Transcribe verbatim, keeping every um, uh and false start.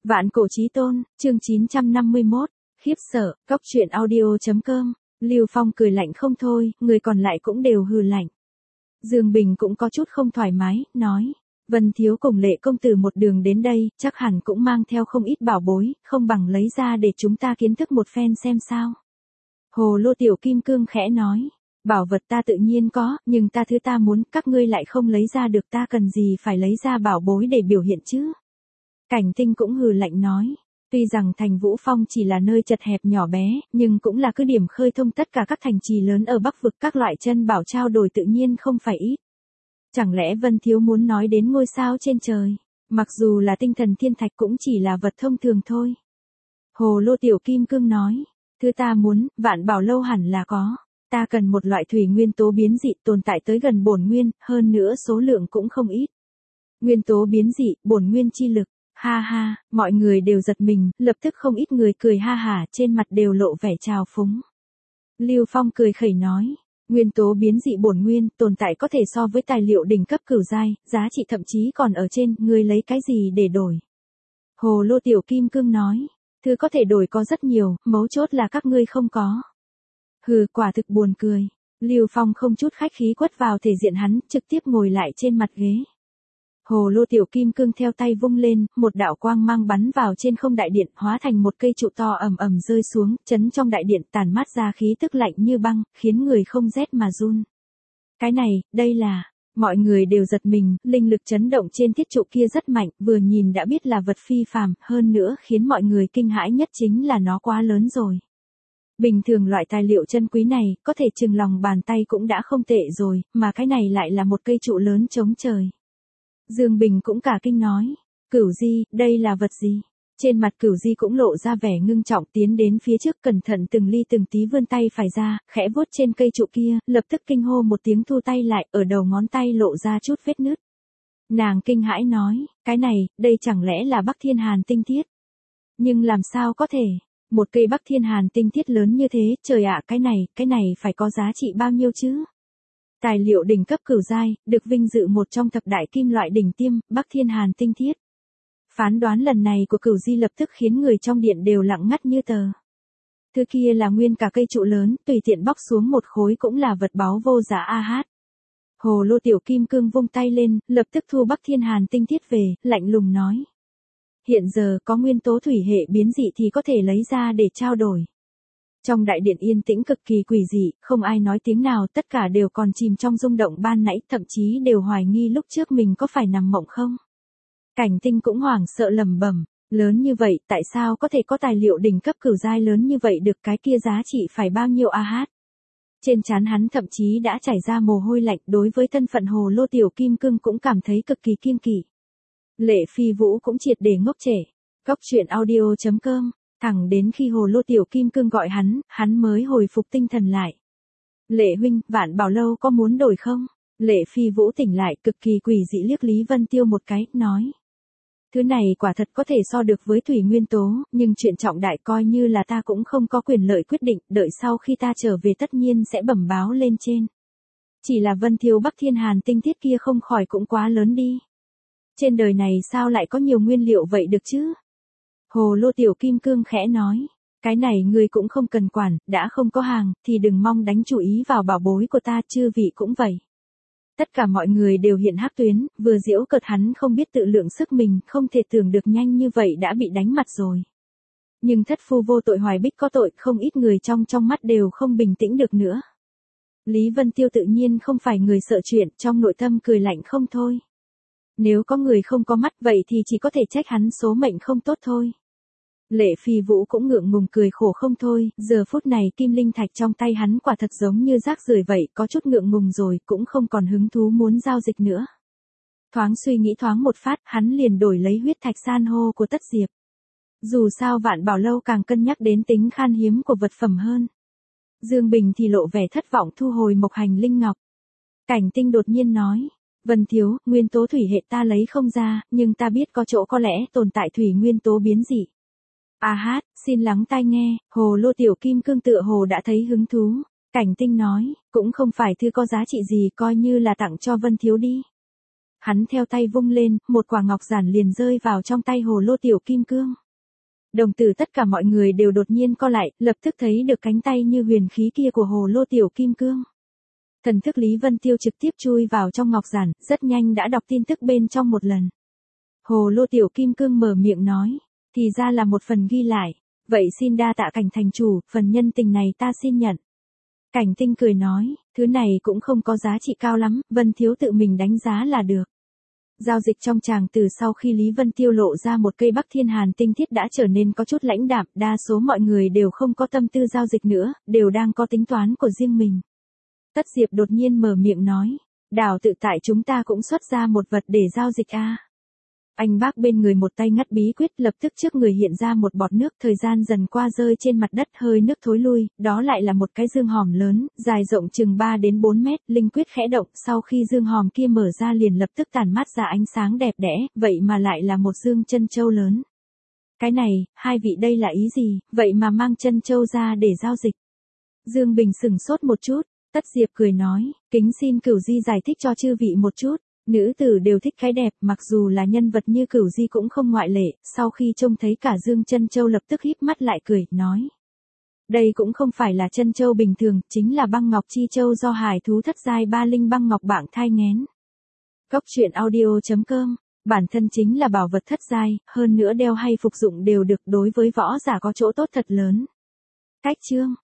Vạn cổ chí tôn, chương chín trăm năm mươi mốt, khiếp sợ, cóc truyện audio.com, Lưu Phong cười lạnh không thôi, người còn lại cũng đều hừ lạnh. Dương Bình cũng có chút không thoải mái, nói, Vân Thiếu cùng Lệ công tử một đường đến đây, chắc hẳn cũng mang theo không ít bảo bối, không bằng lấy ra để chúng ta kiến thức một phen xem sao. Hồ Lô Tiểu Kim Cương khẽ nói, bảo vật ta tự nhiên có, nhưng ta thứ ta muốn, các ngươi lại không lấy ra được, ta cần gì phải lấy ra bảo bối để biểu hiện chứ. Cảnh Tinh cũng hừ lạnh nói, tuy rằng thành Vũ Phong chỉ là nơi chật hẹp nhỏ bé, nhưng cũng là cứ điểm khơi thông tất cả các thành trì lớn ở Bắc vực, các loại chân bảo trao đổi tự nhiên không phải ít. Chẳng lẽ Vân Thiếu muốn nói đến ngôi sao trên trời, mặc dù là tinh thần thiên thạch cũng chỉ là vật thông thường thôi. Hồ Lô Tiểu Kim Cương nói, thứ ta muốn, Vạn Bảo Lâu hẳn là có. Ta cần một loại thủy nguyên tố biến dị tồn tại tới gần bổn nguyên, hơn nữa số lượng cũng không ít. Nguyên tố biến dị, bổn nguyên chi lực. Ha ha, mọi người đều giật mình, lập tức không ít người cười ha hả, trên mặt đều lộ vẻ trào phúng. Lưu Phong cười khẩy nói, nguyên tố biến dị bổn nguyên, tồn tại có thể so với tài liệu đỉnh cấp cửu giai, giá trị thậm chí còn ở trên, ngươi lấy cái gì để đổi? Hồ Lô Tiểu Kim Cương nói, thứ có thể đổi có rất nhiều, mấu chốt là các ngươi không có. Hừ, quả thực buồn cười. Lưu Phong không chút khách khí quất vào thể diện hắn, trực tiếp ngồi lại trên mặt ghế. Hồ Lô Tiểu Kim Cương theo tay vung lên, một đạo quang mang bắn vào trên không đại điện, hóa thành một cây trụ to ầm ầm rơi xuống, chấn trong đại điện tàn mát ra khí tức lạnh như băng, khiến người không rét mà run. Cái này, đây là, mọi người đều giật mình, linh lực chấn động trên thiết trụ kia rất mạnh, vừa nhìn đã biết là vật phi phàm, hơn nữa khiến mọi người kinh hãi nhất chính là nó quá lớn rồi. Bình thường loại tài liệu chân quý này, có thể chừng lòng bàn tay cũng đã không tệ rồi, mà cái này lại là một cây trụ lớn chống trời. Dương Bình cũng cả kinh nói, Cửu Di, đây là vật gì? Trên mặt Cửu Di cũng lộ ra vẻ ngưng trọng, tiến đến phía trước cẩn thận từng ly từng tí vươn tay phải ra, khẽ vuốt trên cây trụ kia, lập tức kinh hô một tiếng thu tay lại, ở đầu ngón tay lộ ra chút vết nứt. Nàng kinh hãi nói, cái này, đây chẳng lẽ là Bắc Thiên Hàn tinh thiết? Nhưng làm sao có thể? Một cây Bắc Thiên Hàn tinh thiết lớn như thế, trời ạ, cái này, cái này phải có giá trị bao nhiêu chứ? Tài liệu đỉnh cấp cửu giai, được vinh dự một trong thập đại kim loại đỉnh tiêm, Bắc Thiên Hàn tinh thiết. Phán đoán lần này của Cửu Di lập tức khiến người trong điện đều lặng ngắt như tờ. Thứ kia là nguyên cả cây trụ lớn, tùy tiện bóc xuống một khối cũng là vật báu vô giá a hát. Hồ Lô Tiểu Kim Cương vung tay lên, lập tức thu Bắc Thiên Hàn tinh thiết về, lạnh lùng nói. Hiện giờ có nguyên tố thủy hệ biến dị thì có thể lấy ra để trao đổi. Trong đại điện yên tĩnh cực kỳ quỷ dị, không ai nói tiếng nào, tất cả đều còn chìm trong rung động ban nãy, thậm chí đều hoài nghi lúc trước mình có phải nằm mộng không. Cảnh Tinh cũng hoảng sợ lẩm bẩm, lớn như vậy, tại sao có thể có tài liệu đỉnh cấp cửu giai lớn như vậy được, cái kia giá trị phải bao nhiêu a hát. Trên trán hắn thậm chí đã chảy ra mồ hôi lạnh, đối với thân phận Hồ Lô Tiểu Kim Cương cũng cảm thấy cực kỳ kiêng kỵ. Lệ Phi Vũ cũng triệt để ngốc trệ. Cóc truyện audio.com, thẳng đến khi Hồ Lô Tiểu Kim Cương gọi hắn, hắn mới hồi phục tinh thần lại. Lệ huynh, Vạn Bảo Lâu có muốn đổi không? Lệ Phi Vũ tỉnh lại, cực kỳ quỷ dị liếc Lý Vân Tiêu một cái, nói. Thứ này quả thật có thể so được với thủy nguyên tố, nhưng chuyện trọng đại coi như là ta cũng không có quyền lợi quyết định, đợi sau khi ta trở về tất nhiên sẽ bẩm báo lên trên. Chỉ là Vân Thiếu Bắc Thiên Hàn tinh thiết kia không khỏi cũng quá lớn đi. Trên đời này sao lại có nhiều nguyên liệu vậy được chứ? Hồ Lô Tiểu Kim Cương khẽ nói, cái này ngươi cũng không cần quản, đã không có hàng, thì đừng mong đánh chủ ý vào bảo bối của ta, chư vị cũng vậy. Tất cả mọi người đều hiện hắc tuyến, vừa giễu cợt hắn không biết tự lượng sức mình, không thể tưởng được nhanh như vậy đã bị đánh mặt rồi. Nhưng thất phu vô tội hoài bích có tội, không ít người trong trong mắt đều không bình tĩnh được nữa. Lý Vân Tiêu tự nhiên không phải người sợ chuyện, trong nội tâm cười lạnh không thôi. Nếu có người không có mắt vậy thì chỉ có thể trách hắn số mệnh không tốt thôi. Lệ Phi Vũ cũng ngượng ngùng cười khổ không thôi, giờ phút này kim linh thạch trong tay hắn quả thật giống như rác rưởi vậy, có chút ngượng ngùng rồi, cũng không còn hứng thú muốn giao dịch nữa. Thoáng suy nghĩ thoáng một phát, hắn liền đổi lấy huyết thạch san hô của Tất Diệp. Dù sao Vạn Bảo Lâu càng cân nhắc đến tính khan hiếm của vật phẩm hơn. Dương Bình thì lộ vẻ thất vọng thu hồi mộc hành linh ngọc. Cảnh Tinh đột nhiên nói. Vân Thiếu, nguyên tố thủy hệ ta lấy không ra, nhưng ta biết có chỗ có lẽ tồn tại thủy nguyên tố biến dị. A hát, xin lắng tai nghe, Hồ Lô Tiểu Kim Cương tựa hồ đã thấy hứng thú. Cảnh Tinh nói, cũng không phải thứ có giá trị gì, coi như là tặng cho Vân Thiếu đi. Hắn theo tay vung lên, một quả ngọc giản liền rơi vào trong tay hồ lô tiểu kim cương. Đồng tử tất cả mọi người đều đột nhiên co lại, lập tức thấy được cánh tay như huyền khí kia của hồ lô tiểu kim cương. Thần thức Lý Vân Tiêu trực tiếp chui vào trong ngọc giản, rất nhanh đã đọc tin tức bên trong một lần. Hồ lô tiểu kim cương mở miệng nói, thì ra là một phần ghi lại, vậy xin đa tạ Cảnh thành chủ, phần nhân tình này ta xin nhận. Cảnh Tinh cười nói, thứ này cũng không có giá trị cao lắm, Vân thiếu tự mình đánh giá là được. Giao dịch trong tràng từ sau khi Lý Vân Tiêu lộ ra một cây Bắc Thiên Hàn tinh thiết đã trở nên có chút lãnh đạm, đa số mọi người đều không có tâm tư giao dịch nữa, đều đang có tính toán của riêng mình. Tất Diệp đột nhiên mở miệng nói, đảo tự tại chúng ta cũng xuất ra một vật để giao dịch a. À. Anh bác bên người một tay ngắt bí quyết, lập tức trước người hiện ra một bọt nước, thời gian dần qua rơi trên mặt đất, hơi nước thối lui, đó lại là một cái dương hòm lớn, dài rộng chừng ba đến bốn mét, linh quyết khẽ động, sau khi dương hòm kia mở ra liền lập tức tản mát ra ánh sáng đẹp đẽ, vậy mà lại là một dương chân châu lớn. Cái này, hai vị đây là ý gì, vậy mà mang chân châu ra để giao dịch. Dương Bình sửng sốt một chút, Tất Diệp cười nói, kính xin Cửu Di giải thích cho chư vị một chút. Nữ tử đều thích cái đẹp, mặc dù là nhân vật như Cửu Di cũng không ngoại lệ, sau khi trông thấy cả dương chân châu lập tức híp mắt lại cười, nói. Đây cũng không phải là chân châu bình thường, chính là băng ngọc chi châu do hải thú thất giai ba linh băng ngọc bảng thai nghén. Cốc truyện audio chấm com, bản thân chính là bảo vật thất giai, hơn nữa đeo hay phục dụng đều được, đối với võ giả có chỗ tốt thật lớn. Cách chương